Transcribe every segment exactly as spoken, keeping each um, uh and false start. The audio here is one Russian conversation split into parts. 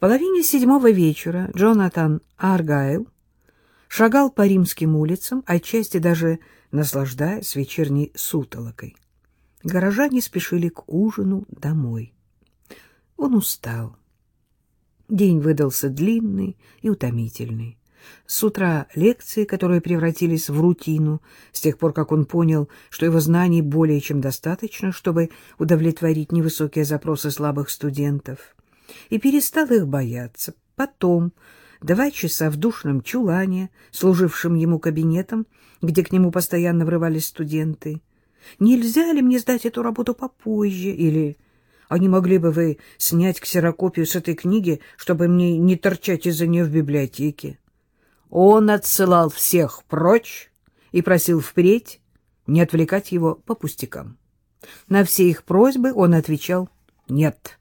половине седьмого вечера Джонатан Аргайл шагал по римским улицам, отчасти даже наслаждаясь вечерней сутолокой. Горожане спешили к ужину домой. Он устал. День выдался длинный и утомительный. С утра лекции, которые превратились в рутину, с тех пор, как он понял, что его знаний более чем достаточно, чтобы удовлетворить невысокие запросы слабых студентов, и перестал их бояться. Потом два часа в душном чулане, служившем ему кабинетом, где к нему постоянно врывались студенты. «Нельзя ли мне сдать эту работу попозже?» Или «А не могли бы вы снять ксерокопию с этой книги, чтобы мне не торчать из-за нее в библиотеке?» Он отсылал всех прочь и просил впредь не отвлекать его по пустякам. На все их просьбы он отвечал «нет».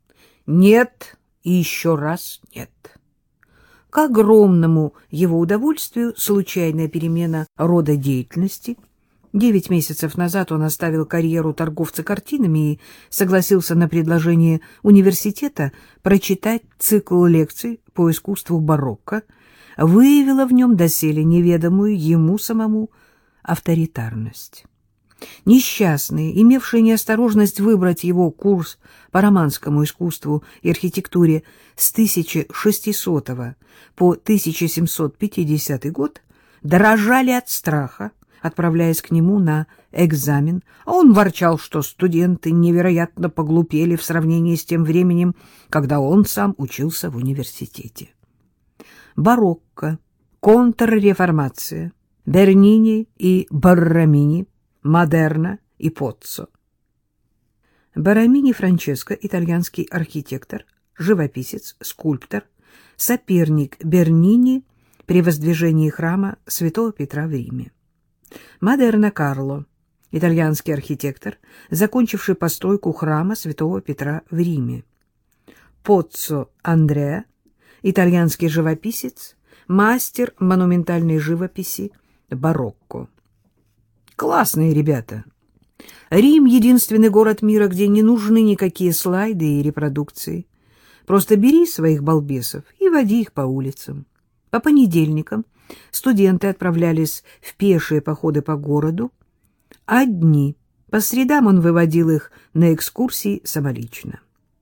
Нет и еще раз нет. К огромному его удовольствию случайная перемена рода деятельности. Девять месяцев назад он оставил карьеру торговца картинами и согласился на предложение университета прочитать цикл лекций по искусству барокко, выявила в нем доселе неведомую ему самому авторитарность. Несчастные, имевшие неосторожность выбрать его курс по романскому искусству и архитектуре с тысяча шестисотого по тысяча семьсот пятидесятый год, дрожали от страха, отправляясь к нему на экзамен, а он ворчал, что студенты невероятно поглупели в сравнении с тем временем, когда он сам учился в университете. Барокко, контрреформация, Бернини и Борромини, Модерна и Поццо. Борромини Франческо, итальянский архитектор, живописец, скульптор, соперник Бернини при воздвижении храма Святого Петра в Риме. Модерна Карло, итальянский архитектор, закончивший постройку храма Святого Петра в Риме. Поццо Андреа, итальянский живописец, мастер монументальной живописи барокко. Классные ребята. Рим — единственный город мира, где не нужны никакие слайды и репродукции. Просто бери своих балбесов и води их по улицам. По понедельникам студенты отправлялись в пешие походы по городу, а дни по средам он выводил их на экскурсии самолично.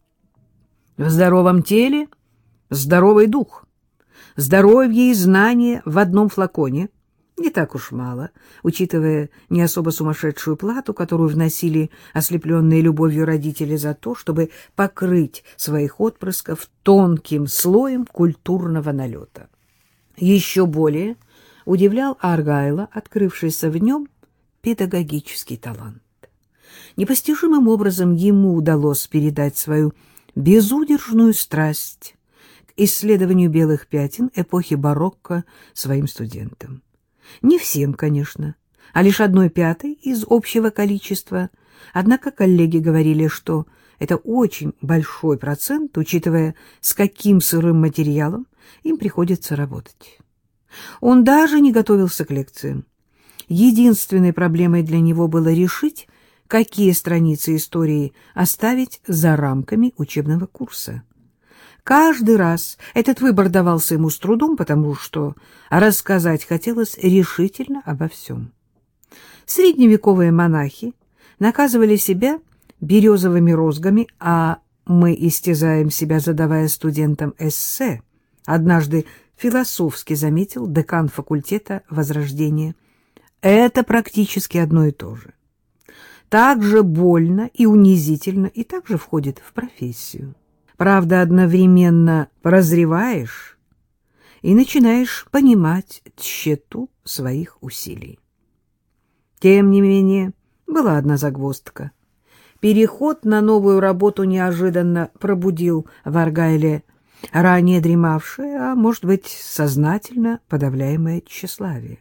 В здоровом теле здоровый дух. Здоровье и знания в одном флаконе — не так уж мало, учитывая не особо сумасшедшую плату, которую вносили ослепленные любовью родители за то, чтобы покрыть своих отпрысков тонким слоем культурного налета. Еще более удивлял Аргайла открывшийся в нем педагогический талант. Непостижимым образом ему удалось передать свою безудержную страсть к исследованию белых пятен эпохи барокко своим студентам. Не всем, конечно, а лишь одной пятой из общего количества. Однако коллеги говорили, что это очень большой процент, учитывая, с каким сырым материалом им приходится работать. Он даже не готовился к лекциям. Единственной проблемой для него было решить, какие страницы истории оставить за рамками учебного курса. Каждый раз этот выбор давался ему с трудом, потому что рассказать хотелось решительно обо всем. Средневековые монахи наказывали себя березовыми розгами, а мы истязаем себя, задавая студентам эссе, однажды философски заметил декан факультета Возрождения. Это практически одно и то же. Так же больно и унизительно, и также входит в профессию. Правда, одновременно прозреваешь и начинаешь понимать тщету своих усилий. Тем не менее, была одна загвоздка. Переход на новую работу неожиданно пробудил в Аргайле ранее дремавшее, а, может быть, сознательно подавляемое тщеславие.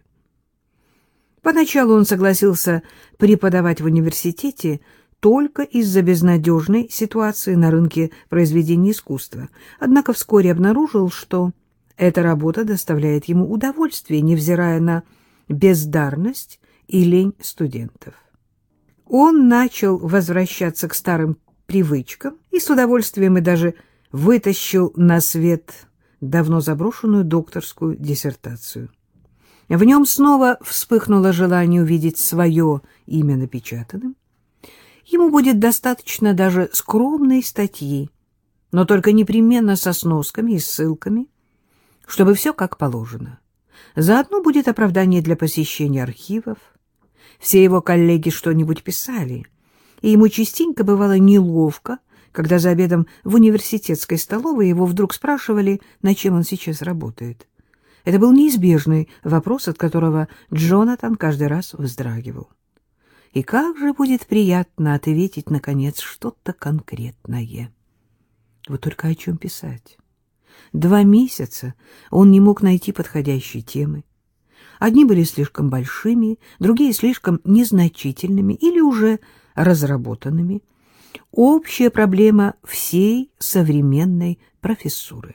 Поначалу он согласился преподавать в университете только из-за безнадежной ситуации на рынке произведений искусства, однако вскоре обнаружил, что эта работа доставляет ему удовольствие, невзирая на бездарность и лень студентов. Он начал возвращаться к старым привычкам и с удовольствием и даже вытащил на свет давно заброшенную докторскую диссертацию. В нем снова вспыхнуло желание увидеть свое имя напечатанным. Ему будет достаточно даже скромной статьи, но только непременно со сносками и ссылками, чтобы все как положено. Заодно будет оправдание для посещения архивов. Все его коллеги что-нибудь писали, и ему частенько бывало неловко, когда за обедом в университетской столовой его вдруг спрашивали, над чем он сейчас работает. Это был неизбежный вопрос, от которого Джонатан каждый раз вздрагивал. И как же будет приятно ответить, наконец, что-то конкретное. Вот только о чем писать? Два месяца он не мог найти подходящей темы. Одни были слишком большими, другие слишком незначительными или уже разработанными. Общая проблема всей современной профессуры.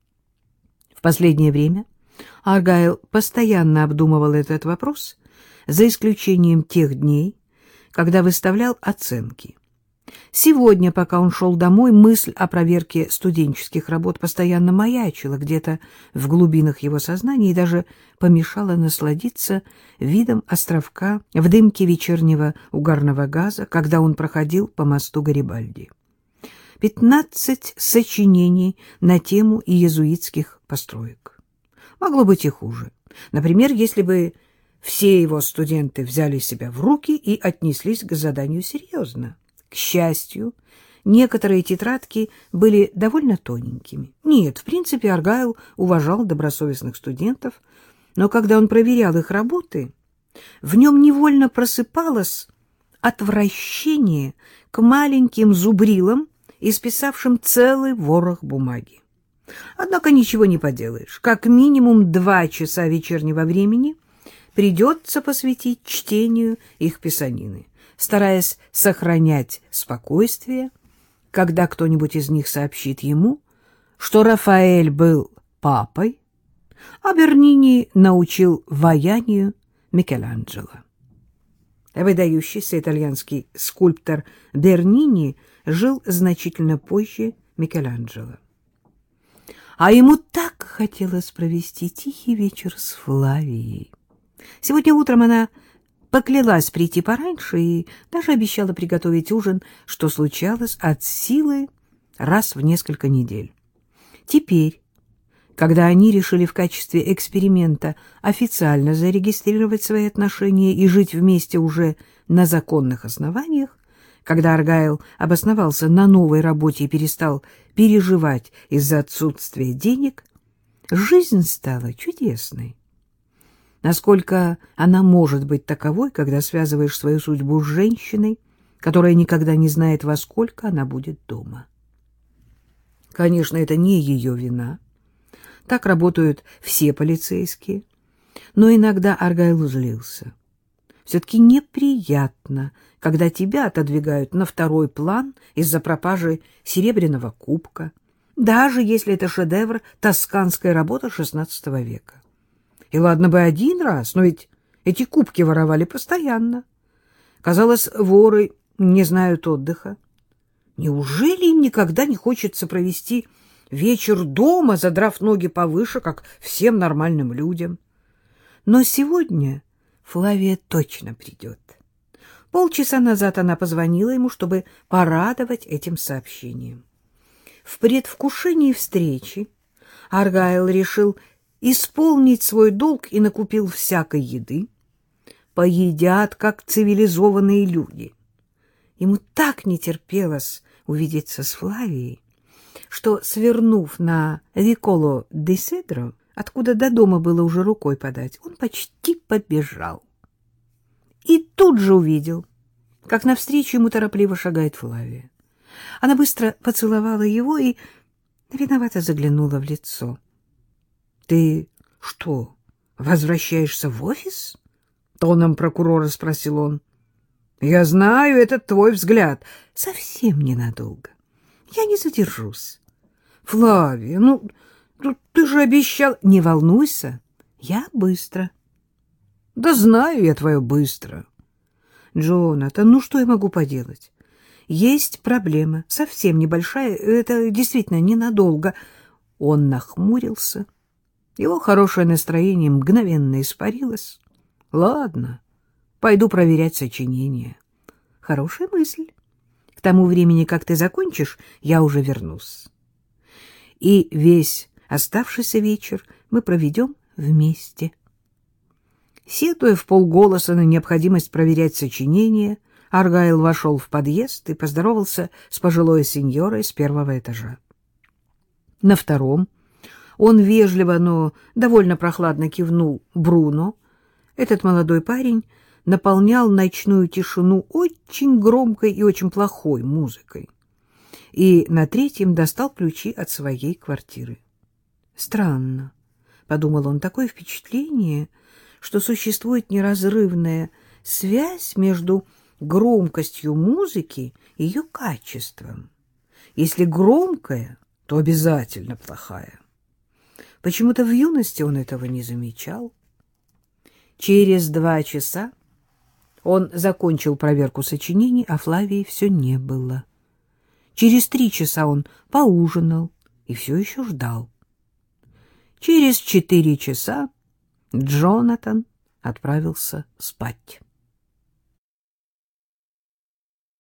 В последнее время Аргайл постоянно обдумывал этот вопрос, за исключением тех дней, когда выставлял оценки. Сегодня, пока он шел домой, мысль о проверке студенческих работ постоянно маячила где-то в глубинах его сознания и даже помешала насладиться видом островка в дымке вечернего угарного газа, когда он проходил по мосту Гарибальди. Пятнадцать сочинений на тему иезуитских построек. Могло быть и хуже. Например, если бы все его студенты взяли себя в руки и отнеслись к заданию серьезно. К счастью, некоторые тетрадки были довольно тоненькими. Нет, в принципе, Аргайл уважал добросовестных студентов, но когда он проверял их работы, в нем невольно просыпалось отвращение к маленьким зубрилам, исписавшим целый ворох бумаги. Однако ничего не поделаешь. Как минимум два часа вечернего времени придется посвятить чтению их писанины, стараясь сохранять спокойствие, когда кто-нибудь из них сообщит ему, что Рафаэль был папой, а Бернини научил ваянию Микеланджело. Выдающийся итальянский скульптор Бернини жил значительно позже Микеланджело. А ему так хотелось провести тихий вечер с Флавией. Сегодня утром она поклялась прийти пораньше и даже обещала приготовить ужин, что случалось от силы раз в несколько недель. Теперь, когда они решили в качестве эксперимента официально зарегистрировать свои отношения и жить вместе уже на законных основаниях, когда Аргайл обосновался на новой работе и перестал переживать из-за отсутствия денег, жизнь стала чудесной. Насколько она может быть таковой, когда связываешь свою судьбу с женщиной, которая никогда не знает, во сколько она будет дома? Конечно, это не ее вина. Так работают все полицейские. Но иногда Аргайл злился. Все-таки неприятно, когда тебя отодвигают на второй план из-за пропажи серебряного кубка, даже если это шедевр тосканской работы шестнадцатого века. И ладно бы один раз, но ведь эти кубки воровали постоянно. Казалось, воры не знают отдыха. Неужели им никогда не хочется провести вечер дома, задрав ноги повыше, как всем нормальным людям? Но сегодня Флавия точно придет. Полчаса назад она позвонила ему, чтобы порадовать этим сообщением. В предвкушении встречи Аргайл решил исполнить свой долг и накупил всякой еды. Поедят, как цивилизованные люди. Ему так не терпелось увидеться с Флавией, что, свернув на Виколо де Седро, откуда до дома было уже рукой подать, он почти побежал. И тут же увидел, как навстречу ему торопливо шагает Флавия. Она быстро поцеловала его и виновато заглянула в лицо. — Ты что, возвращаешься в офис? — тоном прокурора спросил он. — Я знаю, это твой взгляд. — Совсем ненадолго. Я не задержусь. — Флавия, ну, ну ты же обещал... — Не волнуйся, я быстро. — Да знаю я твое быстро. — Джонатан, ну что я могу поделать? есть проблема, совсем небольшая, это действительно ненадолго. Он нахмурился. Его хорошее настроение мгновенно испарилось. Ладно, пойду проверять сочинение. Хорошая мысль. К тому времени, как ты закончишь, я уже вернусь. И весь оставшийся вечер мы проведем вместе. Сетуя вполголоса на необходимость проверять сочинение, Аргайл вошел в подъезд и поздоровался с пожилой сеньорой с первого этажа. На втором он вежливо, но довольно прохладно кивнул Бруно. Этот молодой парень наполнял ночную тишину очень громкой и очень плохой музыкой. И на третьем достал ключи от своей квартиры. «Странно», — подумал он, — «такое впечатление, что существует неразрывная связь между громкостью музыки и ее качеством. Если громкая, то обязательно плохая». Почему-то в юности он этого не замечал. Через два часа он закончил проверку сочинений, а Флавии все не было. Через три часа он поужинал и все еще ждал. Через четыре часа Джонатан отправился спать.